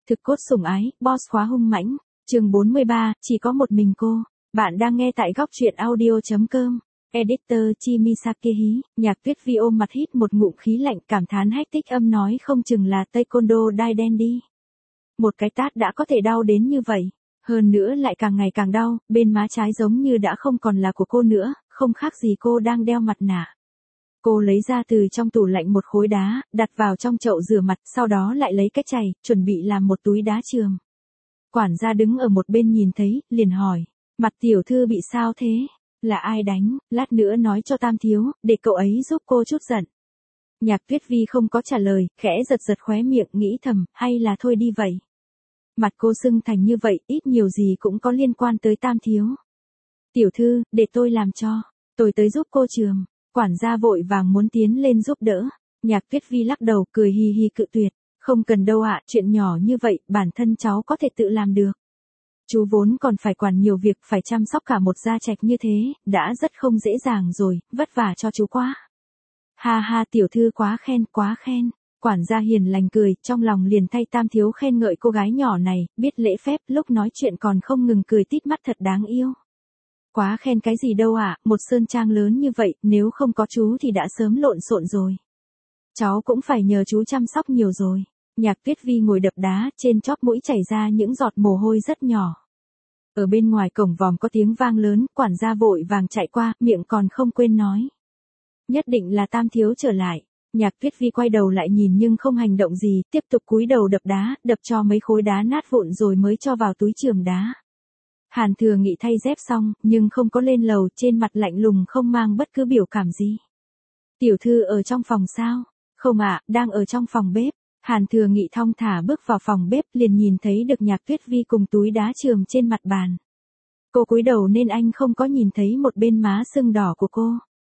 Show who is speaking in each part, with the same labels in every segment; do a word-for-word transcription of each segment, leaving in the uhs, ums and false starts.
Speaker 1: Thực cốt sủng ái, boss khóa hung mãnh. Chương bốn mươi ba, chỉ có một mình cô. Bạn đang nghe tại góc truyện audio chấm com. Editor Chimisake Hí, Nhạc Tuyết Vi ôm mặt hít một ngụm khí lạnh, cảm thán hách tích âm nói không chừng là taekwondo đai đen đi. Một cái tát đã có thể đau đến như vậy. Hơn nữa lại càng ngày càng đau, bên má trái giống như đã không còn là của cô nữa, không khác gì cô đang đeo mặt nạ. Cô lấy ra từ trong tủ lạnh một khối đá, đặt vào trong chậu rửa mặt, sau đó lại lấy cái chày, chuẩn bị làm một túi đá trường. Quản gia đứng ở một bên nhìn thấy, liền hỏi, mặt tiểu thư bị sao thế? Là ai đánh, lát nữa nói cho Tam thiếu, để cậu ấy giúp cô chút giận. Nhạc Tuyết Vi không có trả lời, khẽ giật giật khóe miệng, nghĩ thầm, hay là thôi đi vậy. Mặt cô sưng thành như vậy, ít nhiều gì cũng có liên quan tới Tam thiếu. Tiểu thư, để tôi làm cho, tôi tới giúp cô trường. Quản gia vội vàng muốn tiến lên giúp đỡ. Nhạc Tuyết Vi lắc đầu, cười hi hi cự tuyệt. Không cần đâu ạ, chuyện nhỏ như vậy, bản thân cháu có thể tự làm được. Chú vốn còn phải quản nhiều việc, phải chăm sóc cả một gia trạch như thế, đã rất không dễ dàng rồi, vất vả cho chú quá. Ha ha, tiểu thư quá khen, quá khen. Quản gia hiền lành cười, trong lòng liền thay Tam thiếu khen ngợi cô gái nhỏ này, biết lễ phép, lúc nói chuyện còn không ngừng cười tít mắt, thật đáng yêu. Quá khen cái gì đâu ạ, à, một sơn trang lớn như vậy, nếu không có chú thì đã sớm lộn xộn rồi. Cháu cũng phải nhờ chú chăm sóc nhiều rồi. Nhạc Tuyết Vi ngồi đập đá, trên chóp mũi chảy ra những giọt mồ hôi rất nhỏ. Ở bên ngoài cổng vòm có tiếng vang lớn, quản gia vội vàng chạy qua, miệng còn không quên nói. Nhất định là Tam thiếu trở lại. Nhạc Tuyết Vi quay đầu lại nhìn nhưng không hành động gì, tiếp tục cúi đầu đập đá, đập cho mấy khối đá nát vụn rồi mới cho vào túi chườm đá. Hàn Thừa Nghị thay dép xong, nhưng không có lên lầu, trên mặt lạnh lùng không mang bất cứ biểu cảm gì. Tiểu thư ở trong phòng sao? Không ạ, à, đang ở trong phòng bếp. Hàn Thừa Nghị thong thả bước vào phòng bếp, liền nhìn thấy được Nhạc Tuyết Vi cùng túi đá chườm trên mặt bàn. Cô cúi đầu nên anh không có nhìn thấy một bên má sưng đỏ của cô.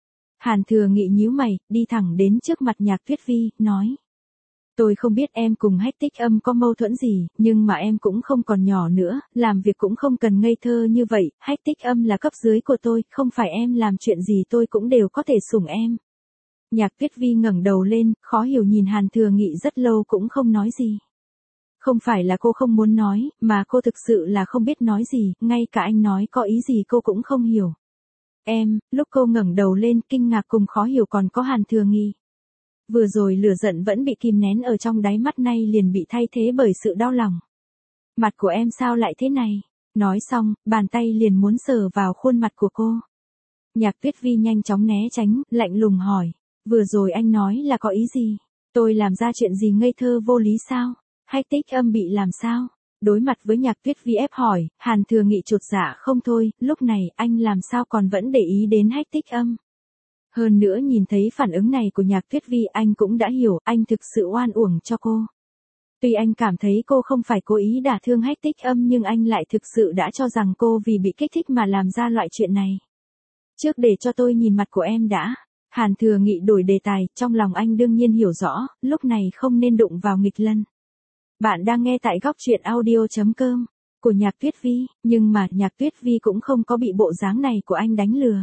Speaker 1: Hàn Thừa Nghị nhíu mày, đi thẳng đến trước mặt Nhạc Tuyết Vi, nói. Tôi không biết em cùng hách tích âm có mâu thuẫn gì, nhưng mà em cũng không còn nhỏ nữa, làm việc cũng không cần ngây thơ như vậy, hách tích âm là cấp dưới của tôi, không phải em làm chuyện gì tôi cũng đều có thể sủng em. Nhạc Tuyết Vi ngẩng đầu lên, khó hiểu nhìn Hàn Thừa Nghị rất lâu cũng không nói gì. Không phải là cô không muốn nói, mà cô thực sự là không biết nói gì, ngay cả anh nói có ý gì cô cũng không hiểu. Em, lúc cô ngẩng đầu lên, kinh ngạc cùng khó hiểu còn có Hàn Thừa Nghị. Vừa rồi lửa giận vẫn bị kìm nén ở trong đáy mắt, nay liền bị thay thế bởi sự đau lòng. Mặt của em sao lại thế này? Nói xong, bàn tay liền muốn sờ vào khuôn mặt của cô. Nhạc Tuyết Vi nhanh chóng né tránh, lạnh lùng hỏi. Vừa rồi anh nói là có ý gì? Tôi làm ra chuyện gì ngây thơ vô lý sao? Hách tích âm bị làm sao? Đối mặt với Nhạc Tuyết Vi ép hỏi, Hàn Thừa Nghị chột dạ không thôi, lúc này anh làm sao còn vẫn để ý đến hách tích âm? Hơn nữa nhìn thấy phản ứng này của Nhạc Tuyết Vi anh cũng đã hiểu, anh thực sự oan uổng cho cô. Tuy anh cảm thấy cô không phải cố ý đả thương hách tích âm nhưng anh lại thực sự đã cho rằng cô vì bị kích thích mà làm ra loại chuyện này. Trước để cho tôi nhìn mặt của em đã. Hàn Thừa Nghị đổi đề tài, trong lòng anh đương nhiên hiểu rõ, lúc này không nên đụng vào nghịch lân. Bạn đang nghe tại góc truyện audio chấm com của Nhạc Tuyết Vi, nhưng mà Nhạc Tuyết Vi cũng không có bị bộ dáng này của anh đánh lừa.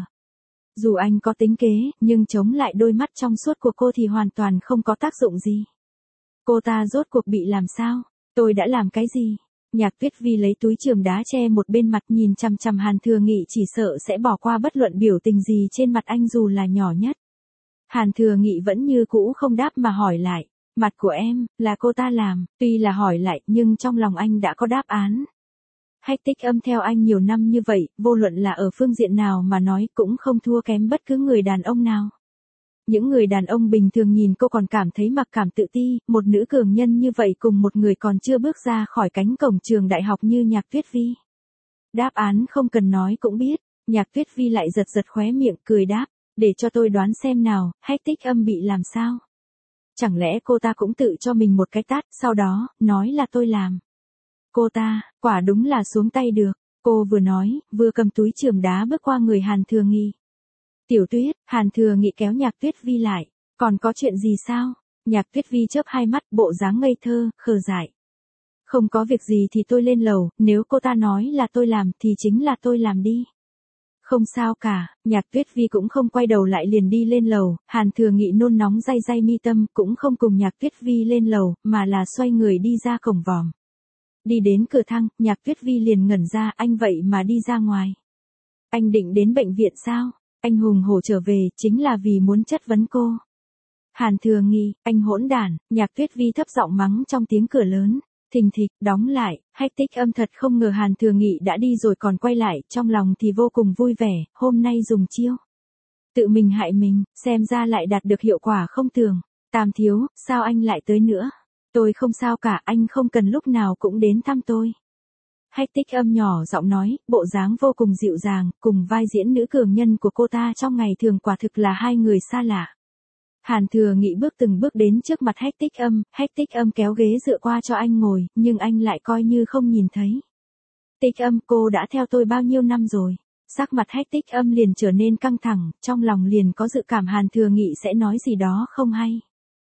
Speaker 1: Dù anh có tính kế, nhưng chống lại đôi mắt trong suốt của cô thì hoàn toàn không có tác dụng gì. Cô ta rốt cuộc bị làm sao? Tôi đã làm cái gì? Nhạc Tuyết Vi lấy túi chườm đá che một bên mặt, nhìn chằm chằm Hàn Thừa Nghị, chỉ sợ sẽ bỏ qua bất luận biểu tình gì trên mặt anh dù là nhỏ nhất. Hàn Thừa Nghị vẫn như cũ không đáp mà hỏi lại. Mặt của em, là cô ta làm, tuy là hỏi lại nhưng trong lòng anh đã có đáp án. Hách tích âm theo anh nhiều năm như vậy, vô luận là ở phương diện nào mà nói cũng không thua kém bất cứ người đàn ông nào. Những người đàn ông bình thường nhìn cô còn cảm thấy mặc cảm tự ti, một nữ cường nhân như vậy cùng một người còn chưa bước ra khỏi cánh cổng trường đại học như Nhạc Tuyết Vi. Đáp án không cần nói cũng biết, Nhạc Tuyết Vi lại giật giật khóe miệng cười đáp, để cho tôi đoán xem nào, hách tích âm bị làm sao? Chẳng lẽ cô ta cũng tự cho mình một cái tát, sau đó, nói là tôi làm. Cô ta, quả đúng là xuống tay được, cô vừa nói, vừa cầm túi chườm đá bước qua người Hàn Thừa Nghị. Tiểu Tuyết, Hàn Thừa Nghị kéo Nhạc Tuyết Vi lại, còn có chuyện gì sao? Nhạc Tuyết Vi chớp hai mắt, bộ dáng ngây thơ, khờ dại. Không có việc gì thì tôi lên lầu, nếu cô ta nói là tôi làm thì chính là tôi làm đi. Không sao cả, Nhạc Tuyết Vi cũng không quay đầu lại liền đi lên lầu, Hàn Thừa Nghị nôn nóng day day mi tâm cũng không cùng Nhạc Tuyết Vi lên lầu, mà là xoay người đi ra cổng vòm. Đi đến cửa thang, Nhạc Tuyết Vi liền ngẩn ra, anh vậy mà đi ra ngoài. Anh định đến bệnh viện sao? Anh hùng hổ trở về, chính là vì muốn chất vấn cô. Hàn Thừa Nghị, anh hỗn đản, Nhạc Tuyết Vi thấp giọng mắng trong tiếng cửa lớn. Thình thịch, đóng lại, hách tích âm thật không ngờ Hàn Thừa Nghị đã đi rồi còn quay lại, trong lòng thì vô cùng vui vẻ, hôm nay dùng chiêu. Tự mình hại mình, xem ra lại đạt được hiệu quả không tưởng. Tam thiếu, sao anh lại tới nữa? Tôi không sao cả, anh không cần lúc nào cũng đến thăm tôi. Hách tích âm nhỏ giọng nói, bộ dáng vô cùng dịu dàng, cùng vai diễn nữ cường nhân của cô ta trong ngày thường quả thực là hai người xa lạ. Hàn Thừa Nghị bước từng bước đến trước mặt hách tích âm, hách tích âm kéo ghế dựa qua cho anh ngồi, nhưng anh lại coi như không nhìn thấy. Tích âm, cô đã theo tôi bao nhiêu năm rồi? Sắc mặt hách tích âm liền trở nên căng thẳng, trong lòng liền có dự cảm Hàn Thừa Nghị sẽ nói gì đó không hay.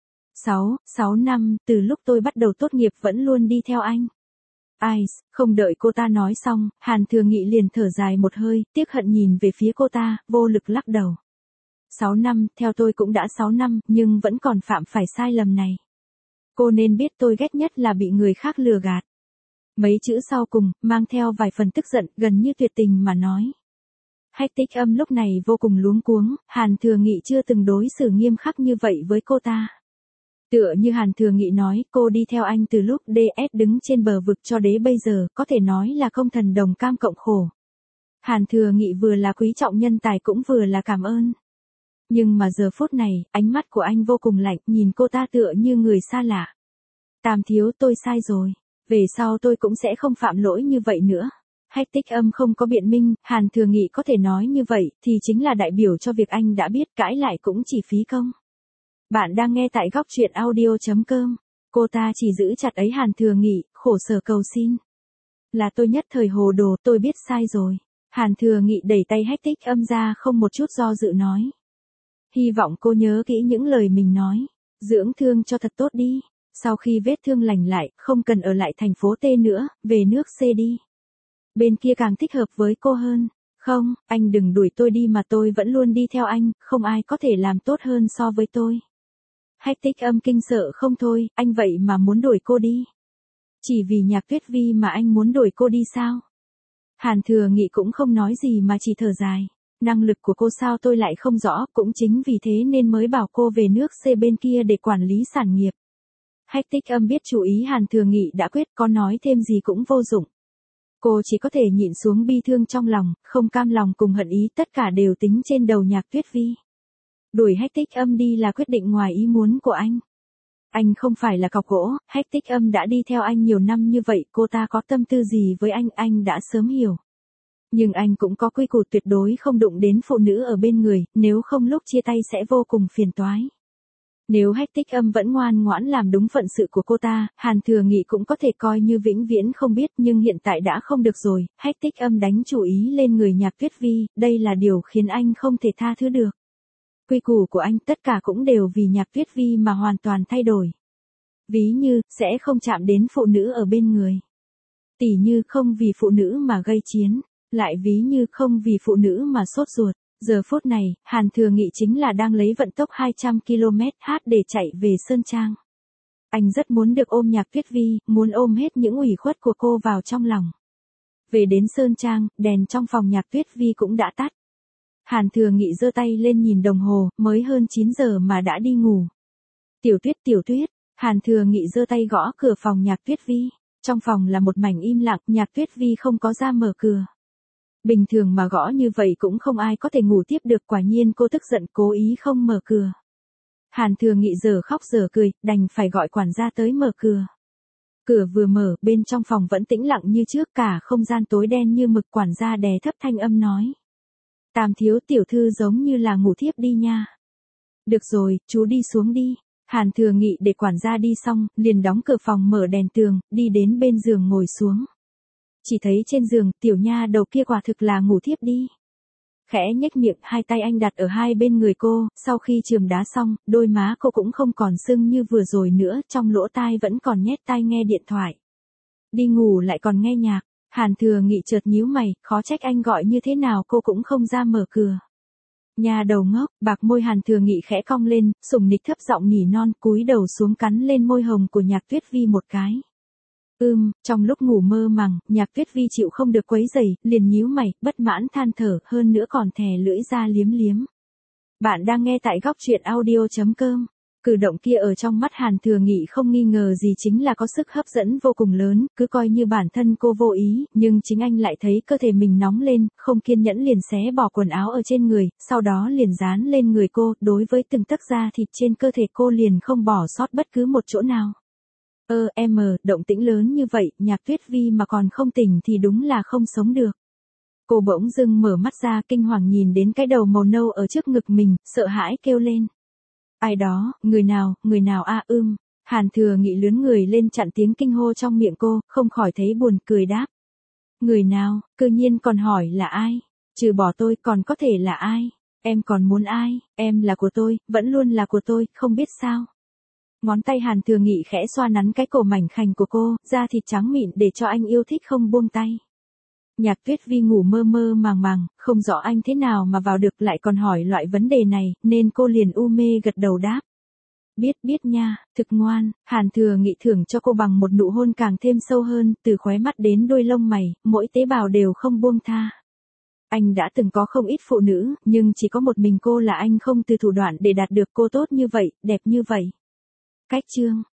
Speaker 1: Sáu, sáu năm, từ lúc tôi bắt đầu tốt nghiệp vẫn luôn đi theo anh. Ai, không đợi cô ta nói xong, Hàn Thừa Nghị liền thở dài một hơi, tiếc hận nhìn về phía cô ta, vô lực lắc đầu. Sáu năm, theo tôi cũng đã sáu năm, nhưng vẫn còn phạm phải sai lầm này. Cô nên biết tôi ghét nhất là bị người khác lừa gạt. Mấy chữ sau cùng, mang theo vài phần tức giận, gần như tuyệt tình mà nói. Hách tích âm lúc này vô cùng luống cuống, Hàn Thừa Nghị chưa từng đối xử nghiêm khắc như vậy với cô ta. Tựa như Hàn Thừa Nghị nói, cô đi theo anh từ lúc đê ét đứng trên bờ vực cho đến bây giờ, có thể nói là công thần đồng cam cộng khổ. Hàn Thừa Nghị vừa là quý trọng nhân tài cũng vừa là cảm ơn. Nhưng mà giờ phút này, ánh mắt của anh vô cùng lạnh, nhìn cô ta tựa như người xa lạ. Tam thiếu, tôi sai rồi. Về sau tôi cũng sẽ không phạm lỗi như vậy nữa. Hách tích âm không có biện minh, Hàn Thừa Nghị có thể nói như vậy, thì chính là đại biểu cho việc anh đã biết, cãi lại cũng chỉ phí công. Bạn đang nghe tại góc truyện audio.com. Cô ta chỉ giữ chặt ấy Hàn Thừa Nghị, khổ sở cầu xin. Là tôi nhất thời hồ đồ, tôi biết sai rồi. Hàn Thừa Nghị đẩy tay hách tích âm ra không một chút do dự nói. Hy vọng cô nhớ kỹ những lời mình nói. Dưỡng thương cho thật tốt đi. Sau khi vết thương lành lại, không cần ở lại thành phố T nữa, về nước C đi. Bên kia càng thích hợp với cô hơn. Không, anh đừng đuổi tôi đi mà tôi vẫn luôn đi theo anh, không ai có thể làm tốt hơn so với tôi. Hách tích âm kinh sợ không thôi, anh vậy mà muốn đuổi cô đi. Chỉ vì Nhạc Tuyết Vi mà anh muốn đuổi cô đi sao? Hàn Thừa Nghị cũng không nói gì mà chỉ thở dài. Năng lực của cô sao tôi lại không rõ, cũng chính vì thế nên mới bảo cô về nước C bên kia để quản lý sản nghiệp. Hách tích âm biết chủ ý Hàn Thừa Nghị đã quyết, có nói thêm gì cũng vô dụng. Cô chỉ có thể nhịn xuống bi thương trong lòng, không cam lòng cùng hận ý, tất cả đều tính trên đầu Nhạc Tuyết Vi. Đuổi hách tích âm đi là quyết định ngoài ý muốn của anh. Anh không phải là cọc gỗ, hách tích âm đã đi theo anh nhiều năm như vậy, cô ta có tâm tư gì với anh, anh đã sớm hiểu. Nhưng anh cũng có quy củ tuyệt đối không đụng đến phụ nữ ở bên người, nếu không lúc chia tay sẽ vô cùng phiền toái. Nếu hách tích âm vẫn ngoan ngoãn làm đúng phận sự của cô ta, Hàn Thừa Nghị cũng có thể coi như vĩnh viễn không biết, nhưng hiện tại đã không được rồi, hách tích âm đánh chủ ý lên người Nhạc Tuyết Vi, đây là điều khiến anh không thể tha thứ được. Quy củ của anh tất cả cũng đều vì Nhạc Tuyết Vi mà hoàn toàn thay đổi. Ví như, sẽ không chạm đến phụ nữ ở bên người. Tỉ như không vì phụ nữ mà gây chiến, lại ví như không vì phụ nữ mà sốt ruột. Giờ phút này, Hàn Thừa Nghị chính là đang lấy vận tốc hai trăm ki lô mét h để chạy về Sơn Trang. Anh rất muốn được ôm Nhạc Tuyết Vi, muốn ôm hết những ủy khuất của cô vào trong lòng. Về đến Sơn Trang, đèn trong phòng Nhạc Tuyết Vi cũng đã tắt. Hàn Thừa Nghị giơ tay lên nhìn đồng hồ, mới hơn chín giờ mà đã đi ngủ. Tiểu Tuyết, Tiểu Tuyết, Hàn Thừa Nghị giơ tay gõ cửa phòng Nhạc Tuyết Vi. Trong phòng là một mảnh im lặng, Nhạc Tuyết Vi không có ra mở cửa. Bình thường mà gõ như vậy cũng không ai có thể ngủ tiếp được, quả nhiên cô tức giận cố ý không mở cửa. Hàn Thừa Nghị giờ khóc giờ cười, đành phải gọi quản gia tới mở cửa. Cửa vừa mở, bên trong phòng vẫn tĩnh lặng như trước, cả không gian tối đen như mực. Quản gia đè thấp thanh âm nói. Tam thiếu, tiểu thư giống như là ngủ thiếp đi nha. Được rồi, chú đi xuống đi. Hàn Thừa Nghị để quản gia đi xong, liền đóng cửa phòng, mở đèn tường, đi đến bên giường ngồi xuống. Chỉ thấy trên giường, tiểu nha đầu kia quả thực là ngủ thiếp đi. Khẽ nhếch miệng, hai tay anh đặt ở hai bên người cô, sau khi chườm đá xong, đôi má cô cũng không còn sưng như vừa rồi nữa, trong lỗ tai vẫn còn nhét tai nghe điện thoại. Đi ngủ lại còn nghe nhạc. Hàn Thừa Nghị chợt nhíu mày, khó trách anh gọi như thế nào cô cũng không ra mở cửa. Nhà đầu ngốc, bạc môi Hàn Thừa Nghị khẽ cong lên, sủng nịch thấp giọng nỉ non, cúi đầu xuống cắn lên môi hồng của Nhạc Tuyết Vi một cái. Ưm, trong lúc ngủ mơ màng, Nhạc Tuyết Vi chịu không được quấy rầy, liền nhíu mày, bất mãn than thở, hơn nữa còn thè lưỡi ra liếm liếm. Bạn đang nghe tại góc truyện audio.com. Cử động kia ở trong mắt Hàn Thừa Nghị không nghi ngờ gì chính là có sức hấp dẫn vô cùng lớn, cứ coi như bản thân cô vô ý, nhưng chính anh lại thấy cơ thể mình nóng lên, không kiên nhẫn liền xé bỏ quần áo ở trên người, sau đó liền dán lên người cô, đối với từng tấc da thịt trên cơ thể cô liền không bỏ sót bất cứ một chỗ nào. Ơ em, động tĩnh lớn như vậy, Nhạc Tuyết Vi mà còn không tỉnh thì đúng là không sống được. Cô bỗng dưng mở mắt ra kinh hoàng nhìn đến cái đầu màu nâu ở trước ngực mình, sợ hãi kêu lên. Ai đó, người nào, người nào a à, ưm. Hàn Thừa Nghị lướn người lên chặn tiếng kinh hô trong miệng cô, không khỏi thấy buồn cười đáp. Người nào, cư nhiên còn hỏi là ai? Trừ bỏ tôi còn có thể là ai? Em còn muốn ai? Em là của tôi, vẫn luôn là của tôi, không biết sao. Ngón tay Hàn Thừa Nghị khẽ xoa nắn cái cổ mảnh khảnh của cô, da thịt trắng mịn để cho anh yêu thích không buông tay. Nhạc Tuyết Vi ngủ mơ mơ màng màng, không rõ anh thế nào mà vào được lại còn hỏi loại vấn đề này, nên cô liền u mê gật đầu đáp. Biết biết nha, thực ngoan. Hàn Thừa Nghị thưởng cho cô bằng một nụ hôn càng thêm sâu hơn, từ khóe mắt đến đuôi lông mày, mỗi tế bào đều không buông tha. Anh đã từng có không ít phụ nữ, nhưng chỉ có một mình cô là anh không từ thủ đoạn để đạt được cô tốt như vậy, đẹp như vậy. Cách chương.